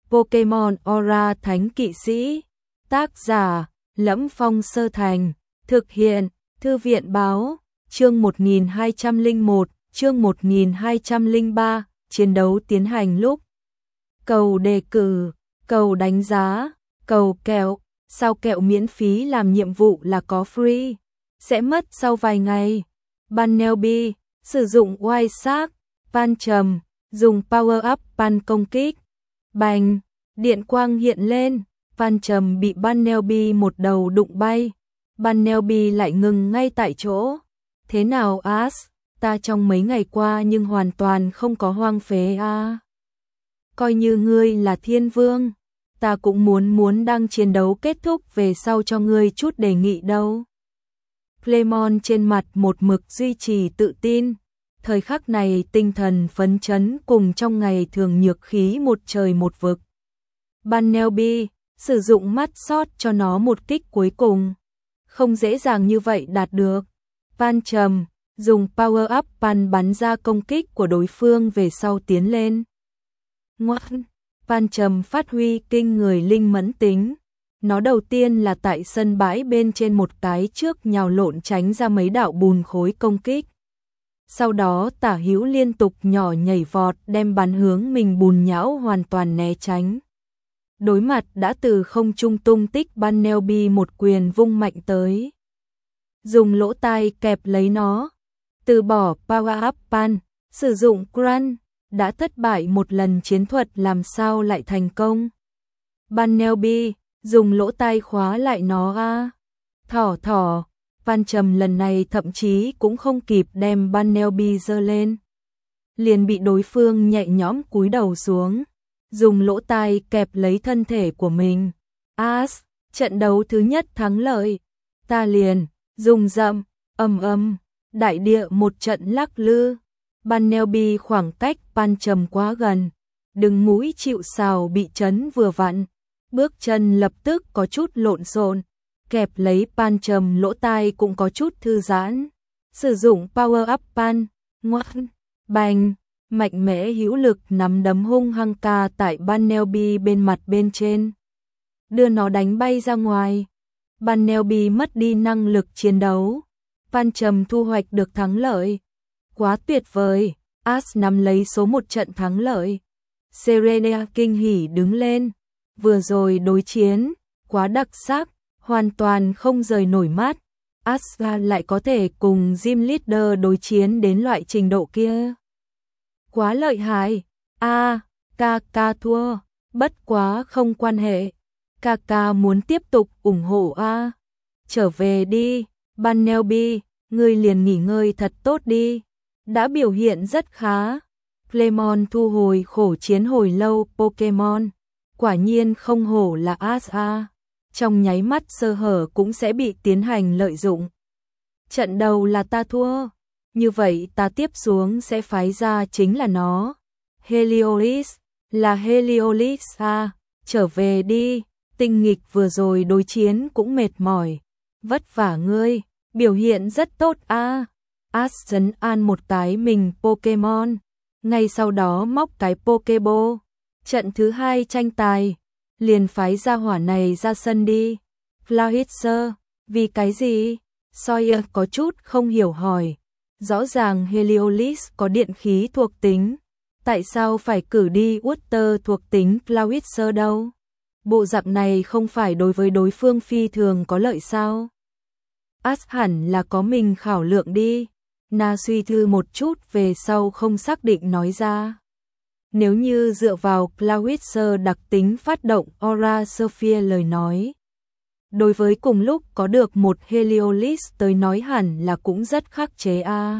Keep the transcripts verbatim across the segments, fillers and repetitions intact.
Pokemon Aura Thánh Kỵ Sĩ. Tác giả: Lẫm Phong Sơ Thành. Thực hiện: Thư viện báo. Chương một nghìn hai trăm lẻ một, chương một nghìn hai trăm lẻ ba, chiến đấu tiến hành lúc. Cầu đề cử, cầu đánh giá, cầu kẹo, sao kẹo miễn phí làm nhiệm vụ là có free, sẽ mất sau vài ngày. Bunnelby, sử dụng White Shark, Pan trầm, dùng Power Up Pan công kích. Bành, điện quang hiện lên, Pan trầm bị Bunnelby một đầu đụng bay. Bunnelby lại ngừng ngay tại chỗ. Thế nào Ash, ta trong mấy ngày qua nhưng hoàn toàn không có hoang phế à. Coi như ngươi là thiên vương, ta cũng muốn muốn đăng chiến đấu kết thúc về sau cho ngươi chút đề nghị đâu. Clemon trên mặt một mực duy trì tự tin, thời khắc này tinh thần phấn chấn cùng trong ngày thường nhược khí một trời một vực. Bunnelby, sử dụng mắt sót cho nó một kích cuối cùng. Không dễ dàng như vậy đạt được. Pan trầm, dùng Power Up Pan bắn ra công kích của đối phương về sau tiến lên. Ngoan, Pan trầm phát huy kinh người linh mẫn tính. Nó đầu tiên là tại sân bãi bên trên một cái trước nhào lộn tránh ra mấy đạo bùn khối công kích. Sau đó tả hữu liên tục nhỏ nhảy vọt đem bắn hướng mình bùn nhão hoàn toàn né tránh. Đối mặt đã từ không trung tung tích Bunnelby một quyền vung mạnh tới. Dùng lỗ tai kẹp lấy nó, từ bỏ Power Up Pan, sử dụng Grunt, đã thất bại một lần chiến thuật làm sao lại thành công. Bunnelby, dùng lỗ tai khóa lại nó a. À. Thỏ thỏ, Pan trầm lần này thậm chí cũng không kịp đem Bunnelby giơ lên. Liền bị đối phương nhẹ nhõm cúi đầu xuống, dùng lỗ tai kẹp lấy thân thể của mình. Ash, trận đấu thứ nhất thắng lợi. Ta liền, dùng dậm, ầm ầm, đại địa một trận lắc lư. Bunnelby khoảng cách Pan trầm quá gần, đứng mũi chịu sào bị chấn vừa vặn. Bước chân lập tức có chút lộn xộn, kẹp lấy Pan trầm lỗ tai cũng có chút thư giãn. Sử dụng Power Up Pan, ngoan, bành, mạnh mẽ hữu lực nắm đấm hung hăng ca tại Bunnelby bên mặt bên trên, đưa nó đánh bay ra ngoài. Bunnelby mất đi năng lực chiến đấu. Pan trầm thu hoạch được thắng lợi. Quá tuyệt vời, Ash nắm lấy số một trận thắng lợi. Serena kinh hỉ đứng lên. Vừa rồi đối chiến, quá đặc sắc, hoàn toàn không rời nổi mắt. Ash lại có thể cùng Gym Leader đối chiến đến loại trình độ kia. Quá lợi hại. A, Kaka thua, bất quá không quan hệ. Kaka muốn tiếp tục ủng hộ A. Trở về đi, Bunnelby, ngươi liền nghỉ ngơi thật tốt đi. Đã biểu hiện rất khá. Clemon thu hồi khổ chiến hồi lâu Pokemon. Quả nhiên không hổ là Ash A. Trong nháy mắt sơ hở cũng sẽ bị tiến hành lợi dụng. Trận đầu là ta thua. Như vậy ta tiếp xuống sẽ phái ra chính là nó. Heliolisk, là Heliolisk A. Trở về đi. Tinh nghịch vừa rồi đối chiến cũng mệt mỏi. Vất vả ngươi, biểu hiện rất tốt a. Ash trấn an một cái mình Pokemon, ngay sau đó móc cái Pokeball. Trận thứ hai tranh tài, liền phái ra hỏa này ra sân đi. Clawitzer, vì cái gì? Sawyer có chút không hiểu hỏi. Rõ ràng Heliolisk có điện khí thuộc tính, tại sao phải cử đi Water thuộc tính Clawitzer đâu? Bộ dạng này không phải đối với đối phương phi thường có lợi sao? Ash hẳn là có mình khảo lượng đi. Na suy thư một chút về sau không xác định nói ra. Nếu như dựa vào Clawitzer đặc tính phát động Aura Sphere lời nói, đối với cùng lúc có được một Heliolisk tới nói hẳn là cũng rất khắc chế a. À.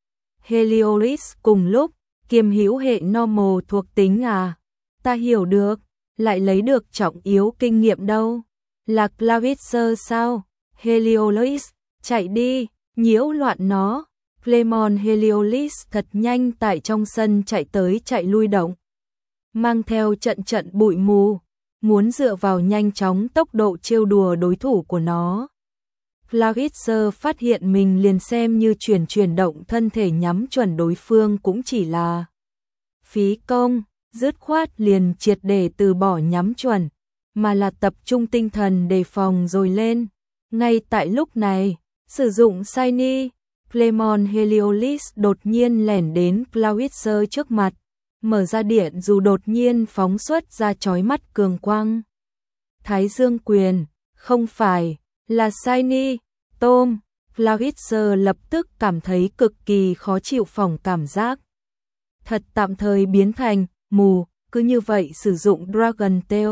Heliolisk cùng lúc kiêm hữu hệ normal thuộc tính à? Ta hiểu được. Lại lấy được trọng yếu kinh nghiệm đâu. Là Clawitzer sao? Heliolisk, chạy đi, nhiễu loạn nó. Clemon Heliolisk thật nhanh tại trong sân chạy tới chạy lui động. Mang theo trận trận bụi mù, muốn dựa vào nhanh chóng tốc độ trêu đùa đối thủ của nó. Clawitzer phát hiện mình liền xem như chuyển chuyển động thân thể nhắm chuẩn đối phương cũng chỉ là phí công. dứt khoát liền triệt để từ bỏ nhắm chuẩn, mà là tập trung tinh thần đề phòng rồi lên. Ngay tại lúc này, sử dụng Shiny, Playmon Heliolis đột nhiên lẻn đến Cloudwitcher trước mặt, mở ra điện dù đột nhiên phóng xuất ra chói mắt cường quang. Thái Dương quyền, không phải, là Shiny, Tom. Cloudwitcher lập tức cảm thấy cực kỳ khó chịu phỏng cảm giác. Thật tạm thời biến thành mù, cứ như vậy sử dụng Dragon Tail.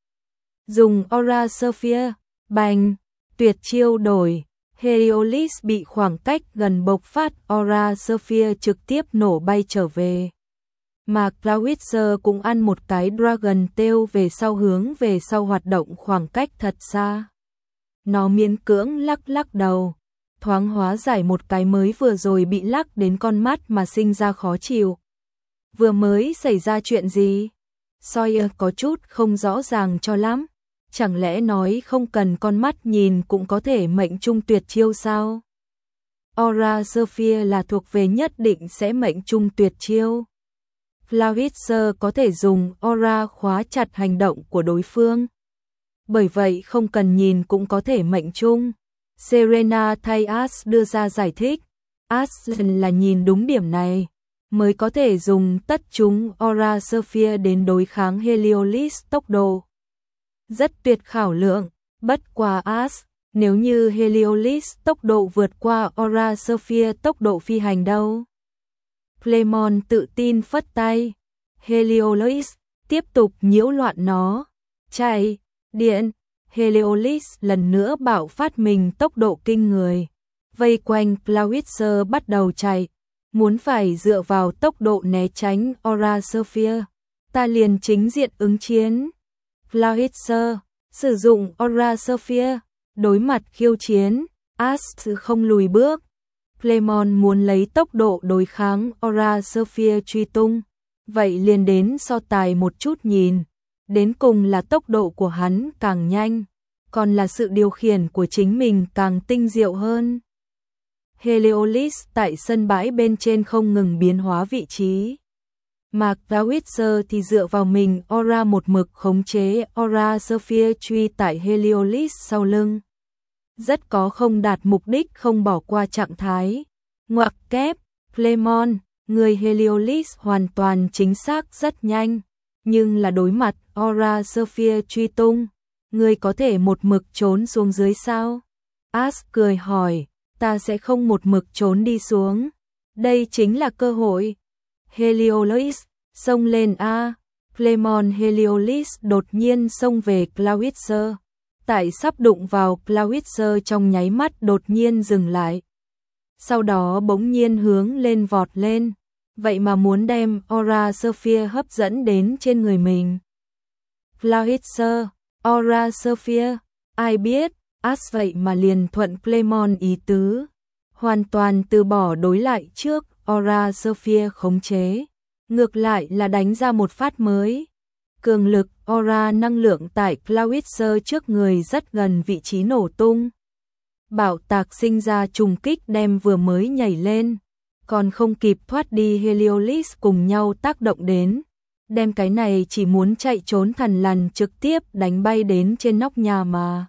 Dùng Aura Sphere, bành, tuyệt chiêu đổi, Heliolis bị khoảng cách gần bộc phát Aura Sphere trực tiếp nổ bay trở về. Mà Cloudwitcher cũng ăn một cái Dragon Tail về sau hướng về sau hoạt động khoảng cách thật xa. Nó miễn cưỡng lắc lắc đầu, thoáng hóa giải một cái mới vừa rồi bị lắc đến con mắt mà sinh ra khó chịu. Vừa mới xảy ra chuyện gì? Sawyer có chút không rõ ràng cho lắm. Chẳng lẽ nói không cần con mắt nhìn cũng có thể mệnh trung tuyệt chiêu sao? Aura Sphere là thuộc về nhất định sẽ mệnh trung tuyệt chiêu. Cloudwitcher có thể dùng Aura khóa chặt hành động của đối phương. Bởi vậy không cần nhìn cũng có thể mệnh trung. Serena thay Ash đưa ra giải thích. Ash là nhìn đúng điểm này, mới có thể dùng tất chúng Aura Sphere đến đối kháng Heliolis tốc độ. Rất tuyệt khảo lượng, bất qua Ash, nếu như Heliolis tốc độ vượt qua Aura Sphere tốc độ phi hành đâu. Playmon tự tin phất tay. Heliolis, tiếp tục nhiễu loạn nó. Chạy, điện, Heliolis lần nữa bạo phát mình tốc độ kinh người. Vây quanh Cloudwitcher bắt đầu chạy. Muốn phải dựa vào tốc độ né tránh Aura Sphere, ta liền chính diện ứng chiến. Cloudwitcher, sử dụng Aura Sphere, đối mặt khiêu chiến, Ash không lùi bước. Playmon muốn lấy tốc độ đối kháng Aura Sphere truy tung, vậy liền đến so tài một chút nhìn. Đến cùng là tốc độ của hắn càng nhanh, còn là sự điều khiển của chính mình càng tinh diệu hơn. Heliolis tại sân bãi bên trên không ngừng biến hóa vị trí. Mà Cloudwitcher thì dựa vào mình Aura một mực khống chế Aura Sphere truy tại Heliolis sau lưng. Rất có không đạt mục đích không bỏ qua trạng thái. Ngoặc kép, Playmon, người Heliolis hoàn toàn chính xác rất nhanh, nhưng là đối mặt Aura Sphere truy tung, người có thể một mực trốn xuống dưới sao? Ash cười hỏi, ta sẽ không một mực trốn đi xuống. Đây chính là cơ hội. Heliolis, xông lên a. Playmon Heliolis đột nhiên xông về Cloudwitcher. Tại sắp đụng vào Cloudwitcher trong nháy mắt đột nhiên dừng lại. Sau đó bỗng nhiên hướng lên vọt lên. Vậy mà muốn đem Aura Sphere hấp dẫn đến trên người mình. Cloudwitcher, Aura Sphere, ai biết, Ash vậy mà liền thuận Playmon ý tứ. Hoàn toàn từ bỏ đối lại trước Aura Sphere khống chế. Ngược lại là đánh ra một phát mới. Cường lực Aura năng lượng tại Cloudwitcher trước người rất gần vị trí nổ tung. Bạo tạc sinh ra trùng kích đem vừa mới nhảy lên, còn không kịp thoát đi Heliolis cùng nhau tác động đến. Đem cái này chỉ muốn chạy trốn thằn lằn trực tiếp đánh bay đến trên nóc nhà mà.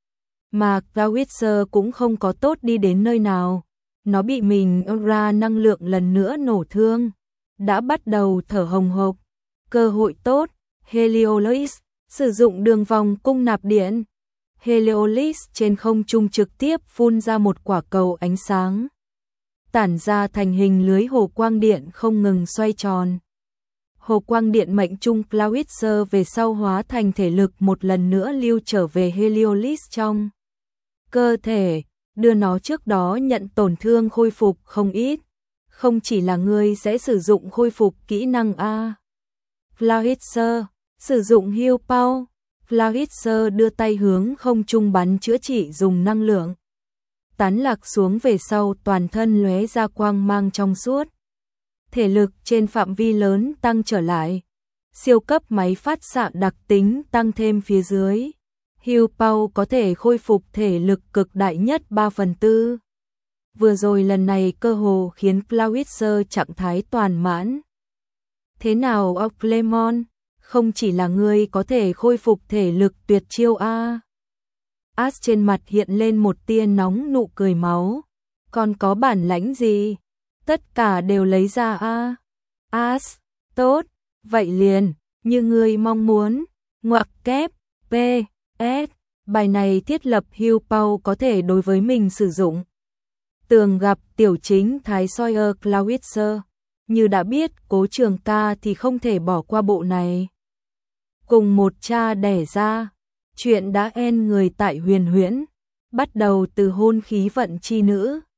Mà Cloudwitcher cũng không có tốt đi đến nơi nào. Nó bị mình Aura năng lượng lần nữa nổ thương. Đã bắt đầu thở hồng hộc. Cơ hội tốt, Heliolis, sử dụng đường vòng cung nạp điện. Heliolis trên không trung trực tiếp phun ra một quả cầu ánh sáng. Tản ra thành hình lưới hồ quang điện không ngừng xoay tròn. Hồ quang điện mệnh trung Cloudwitcher về sau hóa thành thể lực một lần nữa lưu trở về Heliolis trong cơ thể, đưa nó trước đó nhận tổn thương khôi phục không ít. Không chỉ là người sẽ sử dụng khôi phục kỹ năng A. Cloudwitcher, sử dụng heal power. Cloudwitcher đưa tay hướng không trung bắn chữa trị dùng năng lượng. Tán lạc xuống về sau toàn thân lóe ra quang mang trong suốt. Thể lực trên phạm vi lớn tăng trở lại. Siêu cấp máy phát xạ đặc tính tăng thêm phía dưới. Heal power có thể khôi phục thể lực cực đại nhất ba phần tư. Vừa rồi lần này cơ hồ khiến Cloudwitcher trạng thái toàn mãn. Thế nào Oclemon, không chỉ là ngươi có thể khôi phục thể lực tuyệt chiêu a. As trên mặt hiện lên một tia nóng nụ cười máu. Còn có bản lãnh gì? Tất cả đều lấy ra a. As, tốt, vậy liền, như ngươi mong muốn. Ngoặc kép, P, S, bài này thiết lập Hugh Paul có thể đối với mình sử dụng. Tường gặp tiểu chính Thái Sawyer Clawitzer. Như đã biết Cố Trường Ca thì không thể bỏ qua bộ này. Cùng một cha đẻ ra, chuyện đã en người tại Huyền Huyễn, bắt đầu từ hôn khí vận chi nữ.